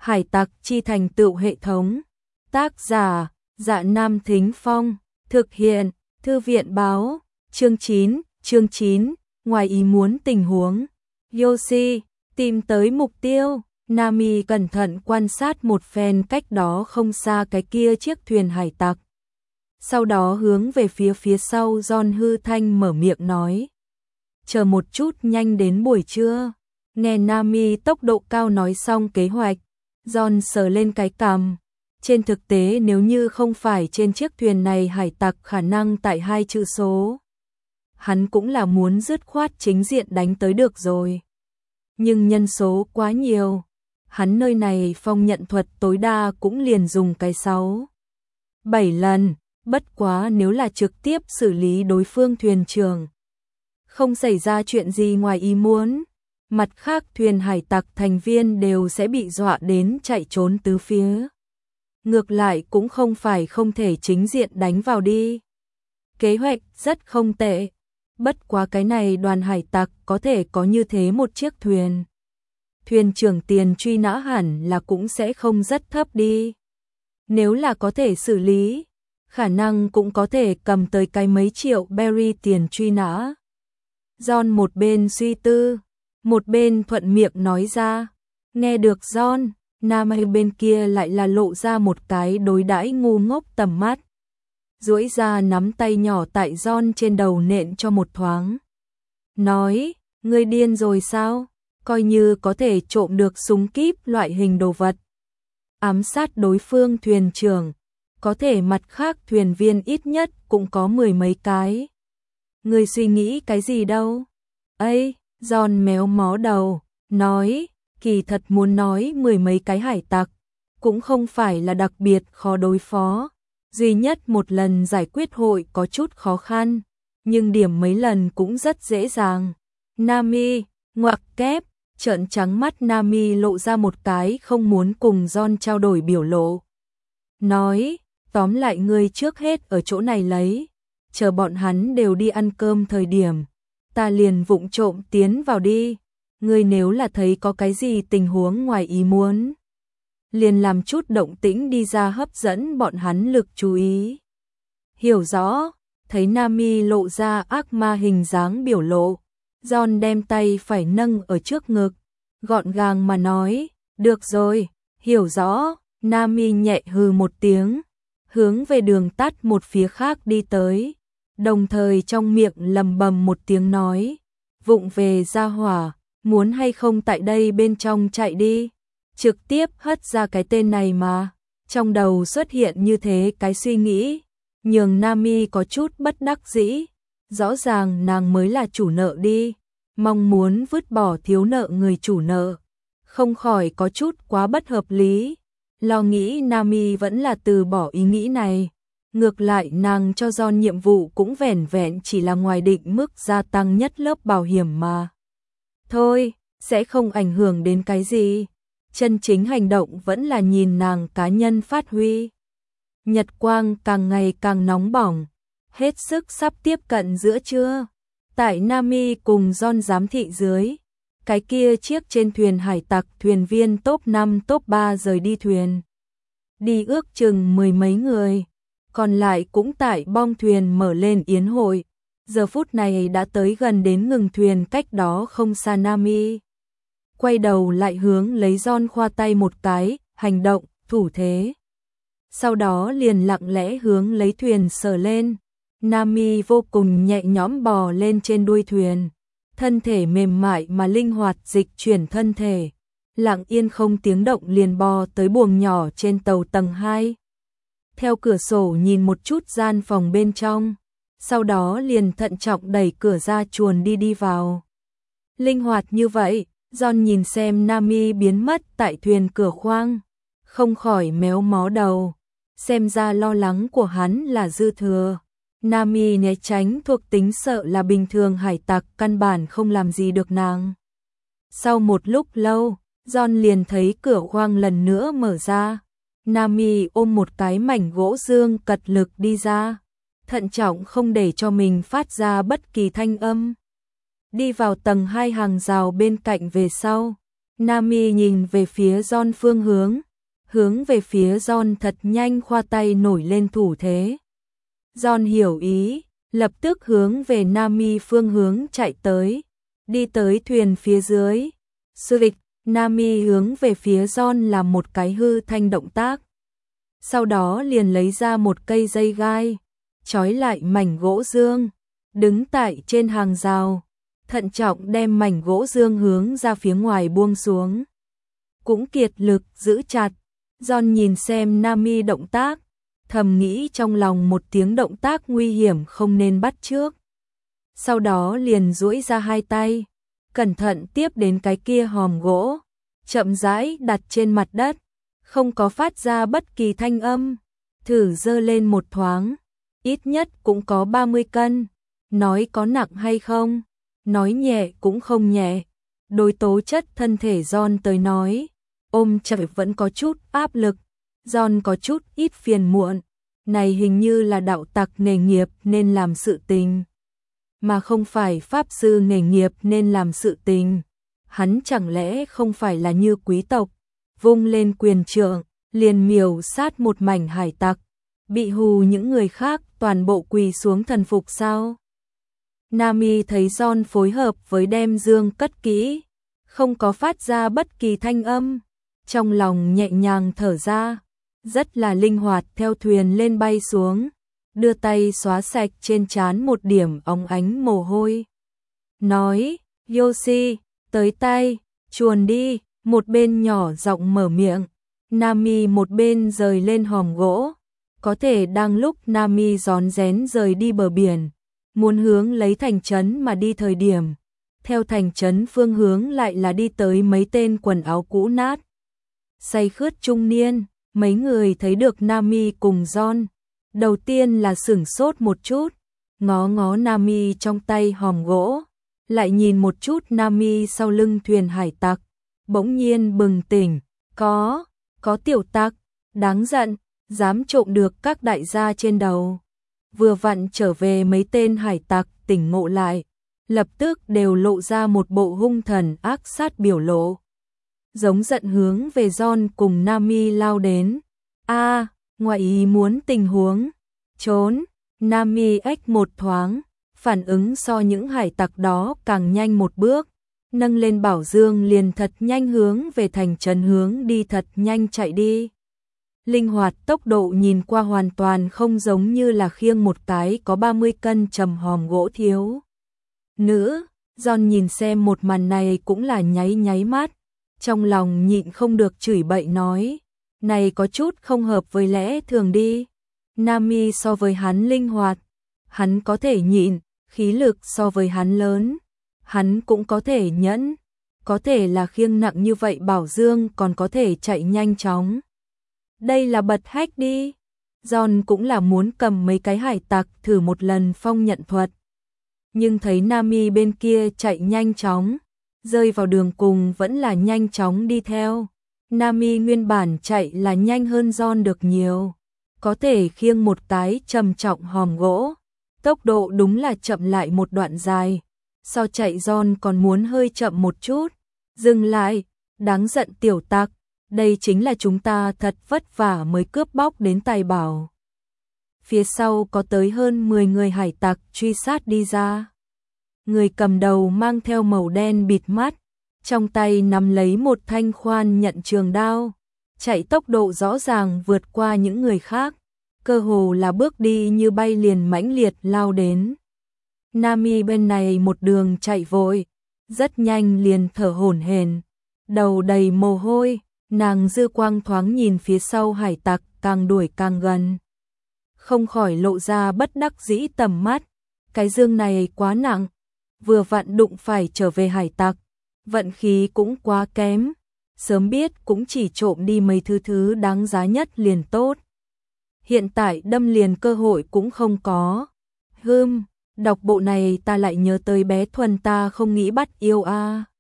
Hải tặc chi thành tựu hệ thống. Tác giả: Dạ Nam Thính Phong. Thực hiện: Thư viện báo. Chương 9, ngoài ý muốn tình huống. Yoshi tìm tới mục tiêu. Nami cẩn thận quan sát một phen cách đó không xa cái kia chiếc thuyền hải tặc. Sau đó hướng về phía sau John hư thanh mở miệng nói. Chờ một chút, nhanh đến buổi trưa. Nghe Nami tốc độ cao nói xong kế hoạch, John sờ lên cái cằm. Trên thực tế nếu như không phải trên chiếc thuyền này hải tặc khả năng tại 2 chữ số, hắn cũng là muốn dứt khoát chính diện đánh tới được rồi. Nhưng nhân số quá nhiều, hắn nơi này phong nhận thuật tối đa cũng liền dùng cái 6-7 lần, bất quá nếu là trực tiếp xử lý đối phương thuyền trưởng, không xảy ra chuyện gì ngoài ý muốn, mặt khác thuyền hải tặc thành viên đều sẽ bị dọa đến chạy trốn tứ phía. Ngược lại cũng không phải không thể chính diện đánh vào đi. Kế hoạch rất không tệ, bất quá cái này đoàn hải tặc có thể có như thế một chiếc thuyền. Thuyền trưởng tiền truy nã hẳn là cũng sẽ không rất thấp đi. Nếu là có thể xử lý, khả năng cũng có thể cầm tới cái mấy triệu berry tiền truy nã. John một bên suy tư, một bên thuận miệng nói ra. Nghe được John, Nami bên kia lại là lộ ra một cái đối đãi ngu ngốc tầm mắt. Duỗi ra nắm tay nhỏ tại John trên đầu nện cho một thoáng. Nói, ngươi điên rồi sao? Coi như có thể trộm được súng kíp loại hình đồ vật, ám sát đối phương thuyền trưởng, có thể mặt khác thuyền viên ít nhất cũng có 10 mấy cái. Ngươi suy nghĩ cái gì đâu? Ây, John méo mó đầu, nói, kỳ thật muốn nói 10 mấy cái hải tặc, cũng không phải là đặc biệt khó đối phó. Duy nhất một lần giải quyết hội có chút khó khăn, nhưng điểm mấy lần cũng rất dễ dàng. Nami, ngoặc kép, trợn trắng mắt Nami lộ ra một cái không muốn cùng John trao đổi biểu lộ. Nói, tóm lại ngươi trước hết ở chỗ này lấy, chờ bọn hắn đều đi ăn cơm thời điểm, ta liền vụng trộm tiến vào đi. Ngươi nếu là thấy có cái gì tình huống ngoài ý muốn, liền làm chút động tĩnh đi ra hấp dẫn bọn hắn lực chú ý. Hiểu rõ, thấy Nami lộ ra ác ma hình dáng biểu lộ, John đem tay phải nâng ở trước ngực, gọn gàng mà nói, được rồi, hiểu rõ. Nami nhẹ hừ một tiếng, hướng về đường tắt một phía khác đi tới, đồng thời trong miệng lầm bầm một tiếng nói, vụng về ra hỏa, muốn hay không tại đây bên trong chạy đi, trực tiếp hất ra cái tên này mà. Trong đầu xuất hiện như thế cái suy nghĩ, nhường Nami có chút bất đắc dĩ, rõ ràng nàng mới là chủ nợ đi, mong muốn vứt bỏ thiếu nợ người chủ nợ, không khỏi có chút quá bất hợp lý. Lo nghĩ Nami vẫn là từ bỏ ý nghĩ này, ngược lại nàng cho John nhiệm vụ cũng vẻn vẹn chỉ là ngoài định mức gia tăng nhất lớp bảo hiểm mà thôi, sẽ không ảnh hưởng đến cái gì. Chân chính hành động vẫn là nhìn nàng cá nhân phát huy. Nhật quang càng ngày càng nóng bỏng, hết sức sắp tiếp cận giữa trưa. Tại Nami cùng John giám thị dưới, cái kia chiếc trên thuyền hải tặc thuyền viên top 5 top 3 rời đi thuyền. Đi ước chừng 10 mấy người, còn lại cũng tại bong thuyền mở lên yến hội. Giờ phút này đã tới gần đến ngừng thuyền cách đó không xa. Nami quay đầu lại hướng lấy John khoa tay một cái, hành động, thủ thế. Sau đó liền lặng lẽ hướng lấy thuyền sờ lên. Nami vô cùng nhẹ nhõm bò lên trên đuôi thuyền, thân thể mềm mại mà linh hoạt dịch chuyển thân thể, lặng yên không tiếng động liền bò tới buồng nhỏ trên tàu tầng 2. Theo cửa sổ nhìn một chút gian phòng bên trong, sau đó liền thận trọng đẩy cửa ra chuồn đi vào. Linh hoạt như vậy, John nhìn xem Nami biến mất tại thuyền cửa khoang, không khỏi méo mó đầu, xem ra lo lắng của hắn là dư thừa. Nami né tránh thuộc tính sợ là bình thường hải tặc căn bản không làm gì được nàng. Sau một lúc lâu, John liền thấy cửa khoang lần nữa mở ra. Nami ôm một cái mảnh gỗ dương cật lực đi ra, thận trọng không để cho mình phát ra bất kỳ thanh âm. Đi vào tầng 2 hàng rào bên cạnh về sau, Nami nhìn về phía John phương hướng về phía John thật nhanh khoa tay nổi lên thủ thế. John hiểu ý, lập tức hướng về Nami phương hướng chạy tới, đi tới thuyền phía dưới. Suric, Nami hướng về phía John làm một cái hư thanh động tác. Sau đó liền lấy ra một cây dây gai, trói lại mảnh gỗ dương, đứng tại trên hàng rào, thận trọng đem mảnh gỗ dương hướng ra phía ngoài buông xuống. Cũng kiệt lực giữ chặt. John nhìn xem Nami động tác, thầm nghĩ trong lòng một tiếng động tác nguy hiểm không nên bắt chước. Sau đó liền duỗi ra hai tay, cẩn thận tiếp đến cái kia hòm gỗ, chậm rãi đặt trên mặt đất, không có phát ra bất kỳ thanh âm, thử giơ lên một thoáng, ít nhất cũng có 30 cân, nói có nặng hay không, nói nhẹ cũng không nhẹ. Đối tố chất thân thể John tới nói, ôm chặt vẫn có chút áp lực, John có chút ít phiền muộn, này hình như là đạo tặc nghề nghiệp nên làm sự tình, mà không phải pháp sư nghề nghiệp nên làm sự tình. Hắn chẳng lẽ không phải là như quý tộc, vung lên quyền trượng, liền miểu sát một mảnh hải tặc, bị hù những người khác toàn bộ quỳ xuống thần phục sao? Nami thấy John phối hợp với đem dương cất kỹ, không có phát ra bất kỳ thanh âm, trong lòng nhẹ nhàng thở ra, rất là linh hoạt theo thuyền lên bay xuống, đưa tay xóa sạch trên trán một điểm óng ánh mồ hôi. Nói, Yoshi, tới tay, chuồn đi, một bên nhỏ giọng mở miệng, Nami một bên rời lên hòm gỗ, có thể đang lúc Nami rón rén rời đi bờ biển, muốn hướng lấy thành trấn mà đi thời điểm, theo thành trấn phương hướng lại là đi tới mấy tên quần áo cũ nát. Say khướt trung niên, mấy người thấy được Nami cùng John, đầu tiên là sửng sốt một chút, ngó ngó Nami trong tay hòm gỗ, lại nhìn một chút Nami sau lưng thuyền hải tặc, bỗng nhiên bừng tỉnh, có tiểu tặc, đáng giận, dám trộm được các đại gia trên đầu. Vừa vặn trở về mấy tên hải tặc tỉnh ngộ lại, lập tức đều lộ ra một bộ hung thần ác sát biểu lộ. Giống giận hướng về John cùng Nami lao đến. Ngoại ý muốn tình huống, trốn, Nami ếch một thoáng, phản ứng so những hải tặc đó càng nhanh một bước, nâng lên bảo dương liền thật nhanh hướng về thành trấn hướng đi thật nhanh chạy đi. Linh hoạt tốc độ nhìn qua hoàn toàn không giống như là khiêng một cái có 30 cân trầm hòm gỗ thiếu nữ. John nhìn xem một màn này cũng là nháy mắt, trong lòng nhịn không được chửi bậy nói, này có chút không hợp với lẽ thường đi. Nami so với hắn linh hoạt, hắn có thể nhịn, khí lực so với hắn lớn, hắn cũng có thể nhẫn, có thể là khiêng nặng như vậy bảo dương còn có thể chạy nhanh chóng. Đây là bật hách đi. John cũng là muốn cầm mấy cái hải tặc thử một lần phong nhận thuật. Nhưng thấy Nami bên kia chạy nhanh chóng, rơi vào đường cùng vẫn là nhanh chóng đi theo. Nami nguyên bản chạy là nhanh hơn John được nhiều, có thể khiêng một cái trầm trọng hòm gỗ, tốc độ đúng là chậm lại một đoạn dài, so chạy John còn muốn hơi chậm một chút. Dừng lại, đáng giận tiểu tặc, đây chính là chúng ta thật vất vả mới cướp bóc đến tài bảo. Phía sau có tới hơn 10 người hải tặc truy sát đi ra. Người cầm đầu mang theo màu đen bịt mắt, trong tay nắm lấy một thanh khoan nhận trường đao, chạy tốc độ rõ ràng vượt qua những người khác, cơ hồ là bước đi như bay liền mãnh liệt lao đến. Nami bên này một đường chạy vội, rất nhanh liền thở hổn hển, đầu đầy mồ hôi, nàng dư quang thoáng nhìn phía sau hải tặc càng đuổi càng gần, không khỏi lộ ra bất đắc dĩ tầm mắt, cái dương này quá nặng, vừa vặn đụng phải trở về hải tặc, vận khí cũng quá kém, sớm biết cũng chỉ trộm đi mấy thứ đáng giá nhất liền tốt. Hiện tại đâm liền cơ hội cũng không có. Đọc bộ này ta lại nhớ tới bé Thuần ta không nghĩ bắt yêu a.